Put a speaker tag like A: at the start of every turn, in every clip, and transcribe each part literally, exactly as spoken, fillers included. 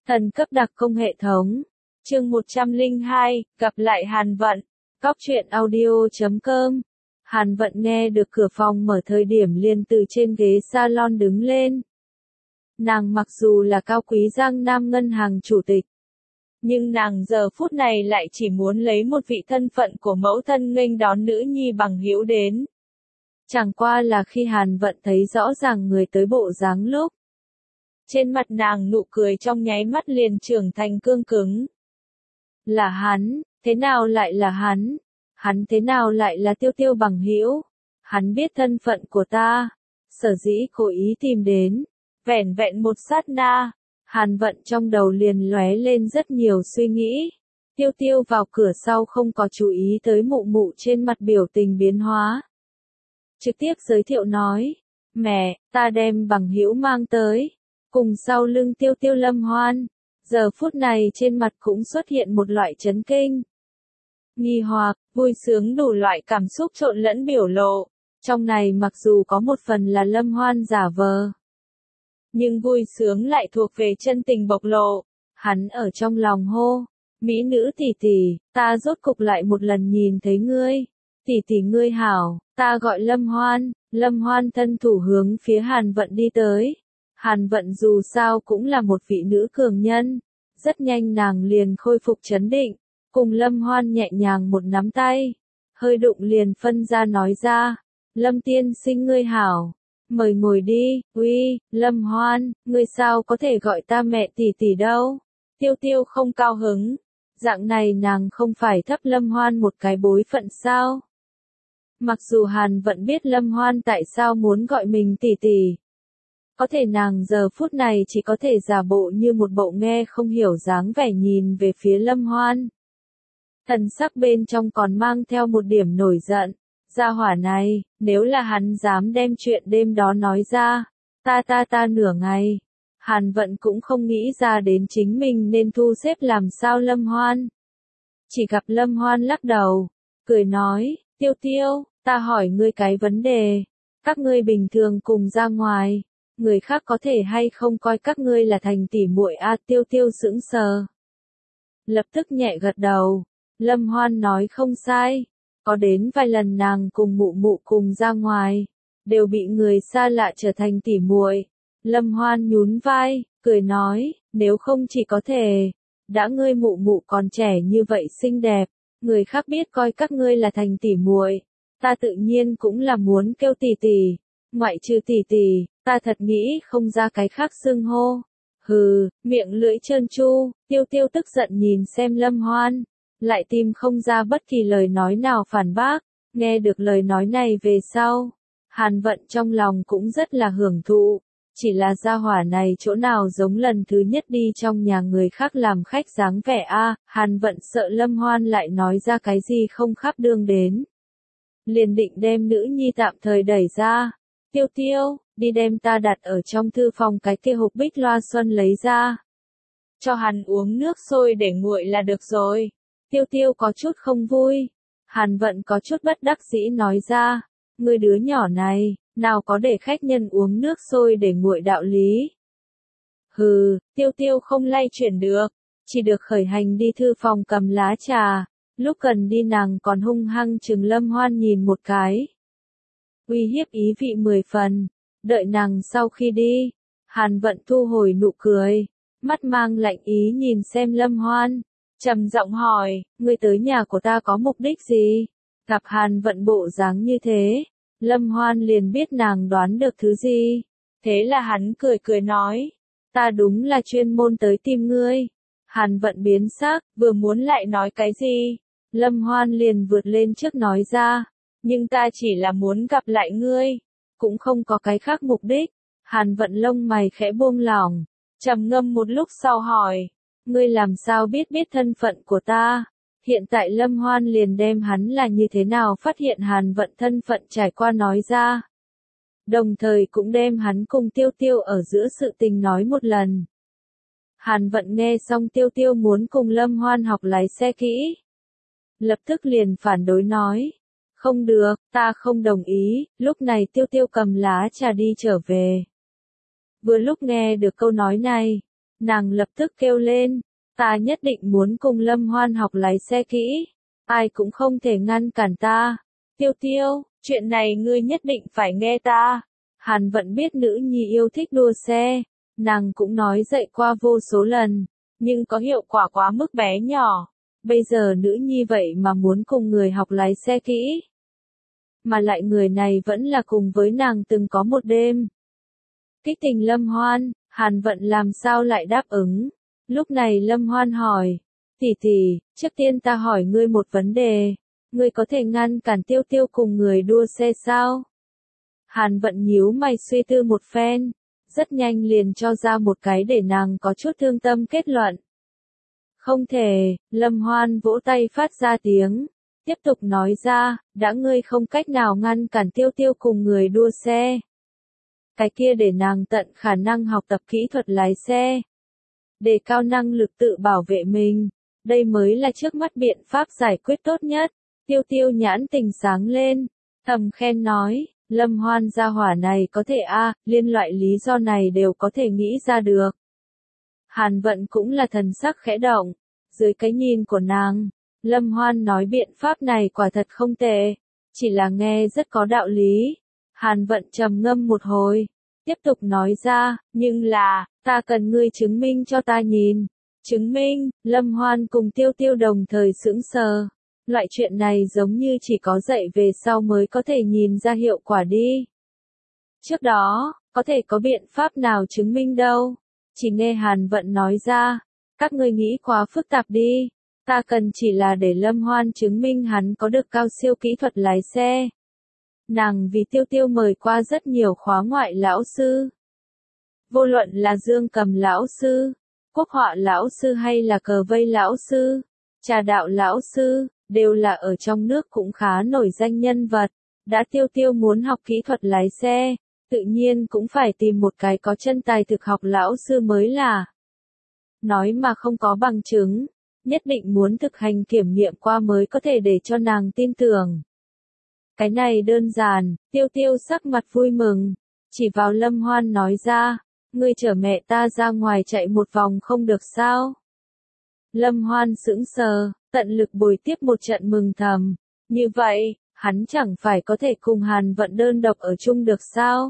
A: Thần cấp đặc công hệ thống. Chương một trăm lẻ hai, gặp lại Hàn Vận. Cóc truyện audio chấm com. Hàn Vận nghe được cửa phòng mở thời điểm liền từ trên ghế salon đứng lên. Nàng mặc dù là cao quý Giang Nam ngân hàng chủ tịch, nhưng nàng giờ phút này lại chỉ muốn lấy một vị thân phận của mẫu thân nghênh đón nữ nhi bằng hữu đến. Chẳng qua là khi Hàn Vận thấy rõ ràng người tới bộ dáng lúc, trên mặt nàng nụ cười trong nháy mắt liền trưởng thành cương cứng. Là hắn, thế nào lại là hắn? Hắn thế nào lại là Tiêu Tiêu bằng hữu? Hắn biết thân phận của ta, sở dĩ cố ý tìm đến. Vẻn vẹn một sát na, Hàn Vận trong đầu liền lóe lên rất nhiều suy nghĩ. Tiêu Tiêu vào cửa sau không có chú ý tới mụ mụ trên mặt biểu tình biến hóa. Trực tiếp giới thiệu nói, mẹ, ta đem bằng hữu mang tới. Cùng sau lưng Tiêu Tiêu Lâm Hoan, giờ phút này trên mặt cũng xuất hiện một loại chấn kinh. Nghi hoặc, vui sướng đủ loại cảm xúc trộn lẫn biểu lộ. Trong này mặc dù có một phần là Lâm Hoan giả vờ, nhưng vui sướng lại thuộc về chân tình bộc lộ. Hắn ở trong lòng hô, mỹ nữ tỷ tỷ, ta rốt cục lại một lần nhìn thấy ngươi. Tỷ tỷ ngươi hảo, ta gọi Lâm Hoan. Lâm Hoan thân thủ hướng phía Hàn Vận đi tới. Hàn Vận dù sao cũng là một vị nữ cường nhân. Rất nhanh nàng liền khôi phục trấn định, cùng Lâm Hoan nhẹ nhàng một nắm tay. Hơi đụng liền phân ra nói ra, Lâm tiên sinh ngươi hảo. Mời ngồi đi. Uy, Lâm Hoan, ngươi sao có thể gọi ta mẹ tỷ tỷ đâu? Tiêu Tiêu không cao hứng. Dạng này nàng không phải thấp Lâm Hoan một cái bối phận sao? Mặc dù Hàn Vận biết Lâm Hoan tại sao muốn gọi mình tỷ tỷ, có thể nàng giờ phút này chỉ có thể giả bộ như một bộ nghe không hiểu dáng vẻ nhìn về phía Lâm Hoan. Thần sắc bên trong còn mang theo một điểm nổi giận. Gia hỏa này, nếu là hắn dám đem chuyện đêm đó nói ra, ta ta ta nửa ngày. Hàn Vận cũng không nghĩ ra đến chính mình nên thu xếp làm sao Lâm Hoan. Chỉ gặp Lâm Hoan lắc đầu, cười nói, Tiêu Tiêu, ta hỏi ngươi cái vấn đề. Các ngươi bình thường cùng ra ngoài, người khác có thể hay không coi các ngươi là thành tỉ muội a? À, Tiêu Tiêu sững sờ. Lập tức nhẹ gật đầu. Lâm Hoan nói không sai. Có đến vài lần nàng cùng mụ mụ cùng ra ngoài, đều bị người xa lạ trở thành tỉ muội. Lâm Hoan nhún vai, cười nói, nếu không chỉ có thể, đã ngươi mụ mụ còn trẻ như vậy xinh đẹp, người khác biết coi các ngươi là thành tỉ muội, ta tự nhiên cũng là muốn kêu tỷ tỷ, ngoại trừ tỷ tỷ, ta thật nghĩ không ra cái khác xưng hô. Hừ, miệng lưỡi trơn tru. Tiêu Tiêu tức giận nhìn xem Lâm Hoan, lại tìm không ra bất kỳ lời nói nào phản bác. Nghe được lời nói này về sau, Hàn Vận trong lòng cũng rất là hưởng thụ. Chỉ là gia hỏa này chỗ nào giống lần thứ nhất đi trong nhà người khác làm khách dáng vẻ a. À, Hàn Vận sợ Lâm Hoan lại nói ra cái gì không khắp đường đến, liền định đem nữ nhi tạm thời đẩy ra. Tiêu Tiêu, đi đem ta đặt ở trong thư phòng cái kia hộp bích loa xuân lấy ra, cho hắn uống nước sôi để nguội là được rồi. Tiêu Tiêu có chút không vui. Hàn Vận có chút bất đắc dĩ nói ra, ngươi đứa nhỏ này, nào có để khách nhân uống nước sôi để nguội đạo lý. Hừ, Tiêu Tiêu không lay chuyển được, chỉ được khởi hành đi thư phòng cầm lá trà. Lúc cần đi nàng còn hung hăng chừng Lâm Hoan nhìn một cái, uy hiếp ý vị mười phần. Đợi nàng sau khi đi, Hàn Vận thu hồi nụ cười, mắt mang lạnh ý nhìn xem Lâm Hoan, trầm giọng hỏi, ngươi tới nhà của ta có mục đích gì? Gặp Hàn Vận bộ dáng như thế, Lâm Hoan liền biết nàng đoán được thứ gì. Thế là hắn cười cười nói, ta đúng là chuyên môn tới tìm ngươi. Hàn Vận biến sắc, vừa muốn lại nói cái gì, Lâm Hoan liền vượt lên trước nói ra, nhưng ta chỉ là muốn gặp lại ngươi, cũng không có cái khác mục đích. Hàn Vận lông mày khẽ buông lỏng, trầm ngâm một lúc sau hỏi, ngươi làm sao biết biết thân phận của ta? Hiện tại Lâm Hoan liền đem hắn là như thế nào phát hiện Hàn Vận thân phận trải qua nói ra. Đồng thời cũng đem hắn cùng Tiêu Tiêu ở giữa sự tình nói một lần. Hàn Vận nghe xong Tiêu Tiêu muốn cùng Lâm Hoan học lái xe kỹ, lập tức liền phản đối nói, không được, ta không đồng ý. Lúc này Tiêu Tiêu cầm lá trà đi trở về. Vừa lúc nghe được câu nói này, Nàng lập tức kêu lên, ta nhất định muốn cùng Lâm Hoan học lái xe kỹ, ai cũng không thể ngăn cản ta. Tiêu Tiêu, chuyện này ngươi nhất định phải nghe ta. Hàn Vận biết nữ nhi yêu thích đua xe, nàng cũng nói dạy qua vô số lần, nhưng có hiệu quả quá mức bé nhỏ. Bây giờ nữ nhi vậy mà muốn cùng người học lái xe kỹ. Mà lại người này vẫn là cùng với nàng từng có một đêm. Kích tình Lâm Hoan, Hàn Vận làm sao lại đáp ứng. Lúc này Lâm Hoan hỏi, tỷ tỷ, trước tiên ta hỏi ngươi một vấn đề, ngươi có thể ngăn cản Tiêu Tiêu cùng người đua xe sao? Hàn Vận nhíu mày suy tư một phen, rất nhanh liền cho ra một cái để nàng có chút thương tâm kết luận. Không thể, Lâm Hoan vỗ tay phát ra tiếng, tiếp tục nói ra, đã ngươi không cách nào ngăn cản Tiêu Tiêu cùng người đua xe. Cái kia để nàng tận khả năng học tập kỹ thuật lái xe, đề cao năng lực tự bảo vệ mình, đây mới là trước mắt biện pháp giải quyết tốt nhất. Tiêu Tiêu nhãn tình sáng lên, thầm khen nói, Lâm Hoan gia hỏa này có thể a, à, liên loại lý do này đều có thể nghĩ ra được. Hàn Vận cũng là thần sắc khẽ động, dưới cái nhìn của nàng, Lâm Hoan nói biện pháp này quả thật không tệ, chỉ là nghe rất có đạo lý. Hàn Vận trầm ngâm một hồi, tiếp tục nói ra, nhưng là, ta cần ngươi chứng minh cho ta nhìn. Chứng minh, Lâm Hoan cùng Tiêu Tiêu đồng thời sững sờ. Loại chuyện này giống như chỉ có dạy về sau mới có thể nhìn ra hiệu quả đi. Trước đó, có thể có biện pháp nào chứng minh đâu. Chỉ nghe Hàn Vận nói ra, các ngươi nghĩ quá phức tạp đi. Ta cần chỉ là để Lâm Hoan chứng minh hắn có được cao siêu kỹ thuật lái xe. Nàng vì Tiêu Tiêu mời qua rất nhiều khóa ngoại lão sư. Vô luận là dương cầm lão sư, quốc họa lão sư hay là cờ vây lão sư, trà đạo lão sư, đều là ở trong nước cũng khá nổi danh nhân vật. Đã Tiêu Tiêu muốn học kỹ thuật lái xe, tự nhiên cũng phải tìm một cái có chân tài thực học lão sư mới là. Nói mà không có bằng chứng, nhất định muốn thực hành kiểm nghiệm qua mới có thể để cho nàng tin tưởng. Cái này đơn giản, Tiêu Tiêu sắc mặt vui mừng, chỉ vào Lâm Hoan nói ra, ngươi chở mẹ ta ra ngoài chạy một vòng không được sao? Lâm Hoan sững sờ, tận lực bồi tiếp một trận mừng thầm, như vậy, hắn chẳng phải có thể cùng Hàn Vận đơn độc ở chung được sao?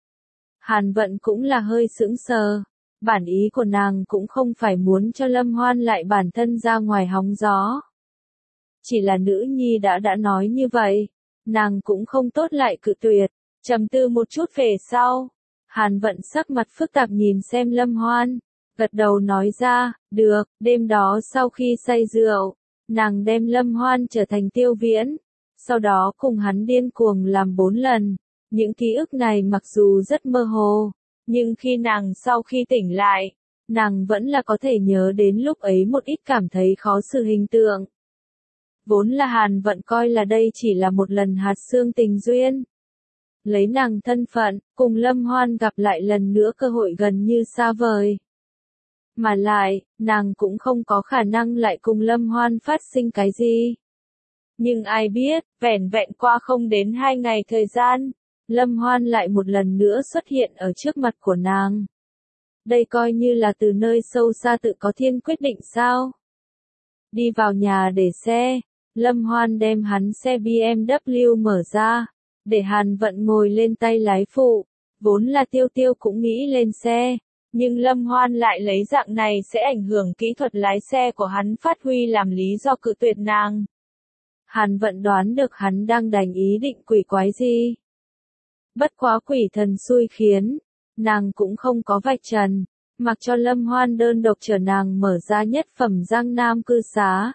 A: Hàn Vận cũng là hơi sững sờ, bản ý của nàng cũng không phải muốn cho Lâm Hoan lại bản thân ra ngoài hóng gió. Chỉ là nữ nhi đã đã nói như vậy, nàng cũng không tốt lại cự tuyệt, trầm tư một chút về sau. Hàn Vận sắc mặt phức tạp nhìn xem Lâm Hoan, gật đầu nói ra, được, đêm đó sau khi say rượu, nàng đem Lâm Hoan trở thành Tiêu Viễn, sau đó cùng hắn điên cuồng làm bốn lần. Những ký ức này mặc dù rất mơ hồ, nhưng khi nàng sau khi tỉnh lại, nàng vẫn là có thể nhớ đến lúc ấy một ít cảm thấy khó xử hình tượng. Vốn là Hàn Vận coi là đây chỉ là một lần hạt xương tình duyên. Lấy nàng thân phận, cùng Lâm Hoan gặp lại lần nữa cơ hội gần như xa vời. Mà lại, nàng cũng không có khả năng lại cùng Lâm Hoan phát sinh cái gì. Nhưng ai biết, vẻn vẹn qua không đến hai ngày thời gian, Lâm Hoan lại một lần nữa xuất hiện ở trước mặt của nàng. Đây coi như là từ nơi sâu xa tự có thiên quyết định sao. Đi vào nhà để xe, Lâm Hoan đem hắn xe bê em vê mở ra, để Hàn Vận ngồi lên tay lái phụ. Vốn là Tiêu Tiêu cũng nghĩ lên xe, nhưng Lâm Hoan lại lấy dạng này sẽ ảnh hưởng kỹ thuật lái xe của hắn phát huy làm lý do cự tuyệt nàng. Hàn Vận đoán được hắn đang đành ý định quỷ quái gì. Bất quá quỷ thần xui khiến, nàng cũng không có vạch trần, mặc cho Lâm Hoan đơn độc chở nàng mở ra nhất phẩm Giang Nam cư xá.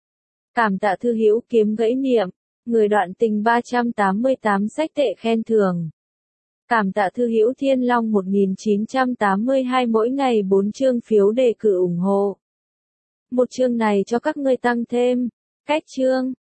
A: Cảm tạ thư hữu kiếm gãy niệm, người đoạn tình ba trăm tám mươi tám sách tệ khen thưởng. Cảm tạ thư hữu Thiên Long một nghìn chín trăm tám mươi hai mỗi ngày bốn chương phiếu đề cử ủng hộ. Một chương này cho các ngươi tăng thêm, cách chương.